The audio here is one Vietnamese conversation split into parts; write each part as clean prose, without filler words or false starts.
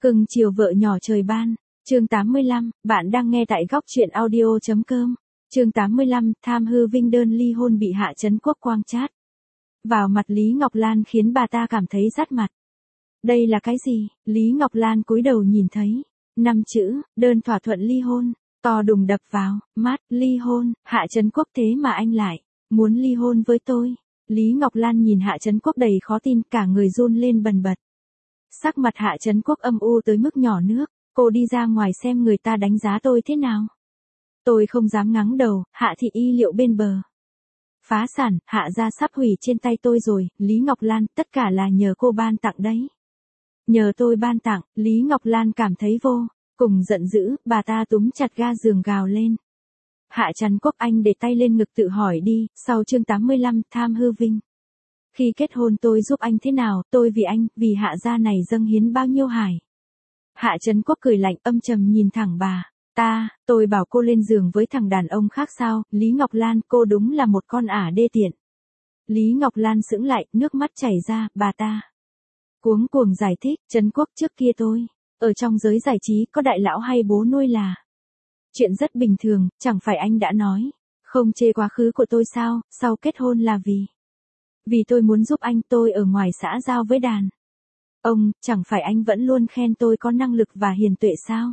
Cưng chiều vợ nhỏ trời ban. Chương 85, bạn đang nghe tại góc truyện audio.com. Chương 85, tham hư vinh đơn ly hôn bị Hạ Trấn Quốc quang chát vào mặt Lý Ngọc Lan khiến bà ta cảm thấy rát mặt. Đây là cái gì? Lý Ngọc Lan cúi đầu nhìn thấy 5 chữ, đơn thỏa thuận ly hôn, to đùng đập vào mắt. Ly hôn? Hạ Trấn Quốc thế mà anh lại muốn ly hôn với tôi? Lý Ngọc Lan nhìn Hạ Trấn Quốc đầy khó tin, cả người run lên bần bật. Sắc mặt Hạ Trấn Quốc âm u tới mức nhỏ nước. Cô đi ra ngoài xem người ta đánh giá tôi thế nào. Tôi không dám ngắng đầu. Hạ thị y liệu bên bờ phá sản, Hạ gia sắp hủy trên tay tôi rồi. Lý Ngọc Lan, tất cả là nhờ cô ban tặng đấy. Nhờ tôi ban tặng. Lý Ngọc Lan cảm thấy vô cùng giận dữ, bà ta túm chặt ga giường gào lên. Hạ Trấn Quốc, anh để tay lên ngực tự hỏi đi. Sau chương 85, tham hư vinh. Khi kết hôn tôi giúp anh thế nào? Tôi vì anh, vì Hạ gia này dâng hiến bao nhiêu hải. Hạ Trấn Quốc cười lạnh âm trầm nhìn thẳng bà. Tôi bảo cô lên giường với thằng đàn ông khác sao? Lý Ngọc Lan, cô đúng là một con ả đê tiện. Lý Ngọc Lan sững lại, nước mắt chảy ra, bà ta cuống cuồng giải thích. Trấn Quốc, trước kia tôi ở trong giới giải trí có đại lão hay bố nuôi là chuyện rất bình thường, chẳng phải anh đã nói không chê quá khứ của tôi sao? Sau kết hôn là vì tôi muốn giúp anh. Tôi ở ngoài xã giao với đàn ông, chẳng phải anh vẫn luôn khen tôi có năng lực và hiền tuệ sao?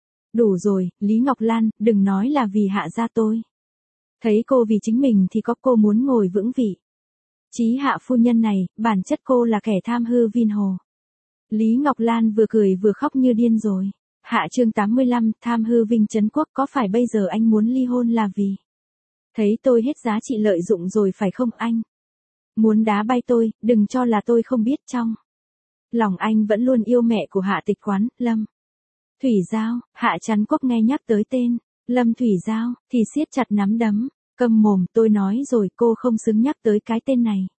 Đủ rồi, Lý Ngọc Lan, đừng nói là vì Hạ gia tôi thấy cô vì chính mình thì có. Cô muốn ngồi vững vị trí Hạ phu nhân này, bản chất cô là kẻ tham hư vin hồ. Lý Ngọc Lan vừa cười vừa khóc như điên rồi. Hạ chương 85, tham hư vinh. Trấn Quốc, có phải bây giờ anh muốn ly hôn là vì thấy tôi hết giá trị lợi dụng rồi phải không? Anh muốn đá bay tôi? Đừng cho là tôi không biết, trong lòng anh vẫn luôn yêu mẹ của Hạ Tịch Quán, Lâm Thủy Giao. Hạ Trấn Quốc nghe nhắc tới tên Lâm Thủy Giao thì siết chặt nắm đấm. Câm mồm, tôi nói rồi, cô không xứng nhắc tới cái tên này.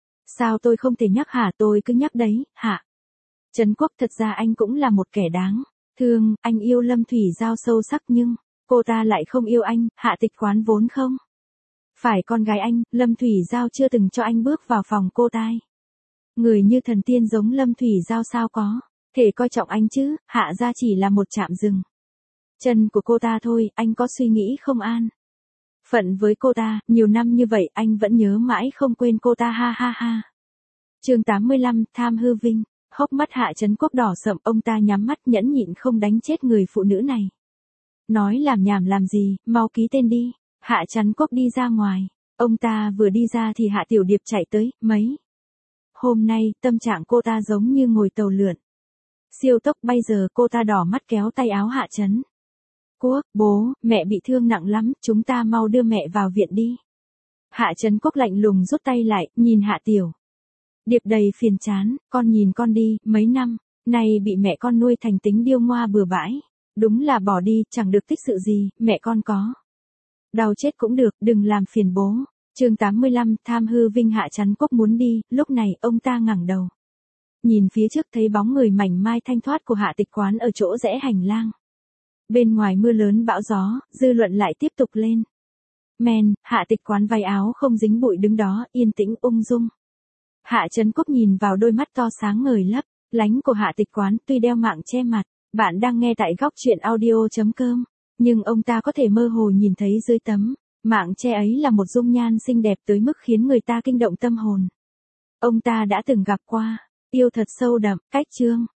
Sao tôi không thể nhắc hả? Tôi cứ nhắc đấy. Hạ Trấn Quốc, thật ra anh cũng là một kẻ đáng thương. Anh yêu Lâm Thủy Giao sâu sắc nhưng cô ta lại không yêu anh. Hạ Tịch Quán vốn không phải con gái anh. Lâm Thủy Giao chưa từng cho anh bước vào phòng cô ta. Người như thần tiên giống Lâm Thủy Giao sao có thể coi trọng anh chứ? Hạ gia chỉ là một trạm dừng chân của cô ta thôi. Anh có suy nghĩ không an phận với cô ta? Nhiều năm như vậy anh vẫn nhớ mãi không quên cô ta, ha ha ha. Chương 85, tham hư vinh. Hốc mắt Hạ Trấn Quốc đỏ sậm, ông ta nhắm mắt nhẫn nhịn không đánh chết người phụ nữ này. Nói làm nhảm làm gì, mau ký tên đi. Hạ Trấn Quốc đi ra ngoài. Ông ta vừa đi ra thì Hạ Tiểu Điệp chạy tới. Mấy hôm nay, tâm trạng cô ta giống như ngồi tàu lượn siêu tốc. Bây giờ cô ta đỏ mắt kéo tay áo Hạ Trấn Quốc. Bố, mẹ bị thương nặng lắm, chúng ta mau đưa mẹ vào viện đi. Hạ Trấn Quốc lạnh lùng rút tay lại, nhìn Hạ Tiểu Điệp đầy phiền chán. Con nhìn con đi, mấy năm nay bị mẹ con nuôi thành tính điêu ngoa bừa bãi. Đúng là bỏ đi, chẳng được tích sự gì. Mẹ con có đau chết cũng được, đừng làm phiền bố. Chương 85, tham hư vinh. Hạ Trấn Quốc muốn đi. Lúc này ông ta ngẩng đầu nhìn phía trước, thấy bóng người mảnh mai thanh thoát của Hạ Tịch Quán ở chỗ rẽ hành lang. Bên ngoài mưa lớn bão gió, dư luận lại tiếp tục lên men. Hạ Tịch Quán váy áo không dính bụi đứng đó, yên tĩnh ung dung. Hạ Trấn Quốc nhìn vào đôi mắt to sáng ngời lấp lánh của Hạ Tịch Quán, tuy đeo mạng che mặt. Bạn đang nghe tại góc truyện audio.com, nhưng ông ta có thể mơ hồ nhìn thấy dưới tấm mạng che ấy là một dung nhan xinh đẹp tới mức khiến người ta kinh động tâm hồn. Ông ta đã từng gặp qua, yêu thật sâu đậm. Cách chương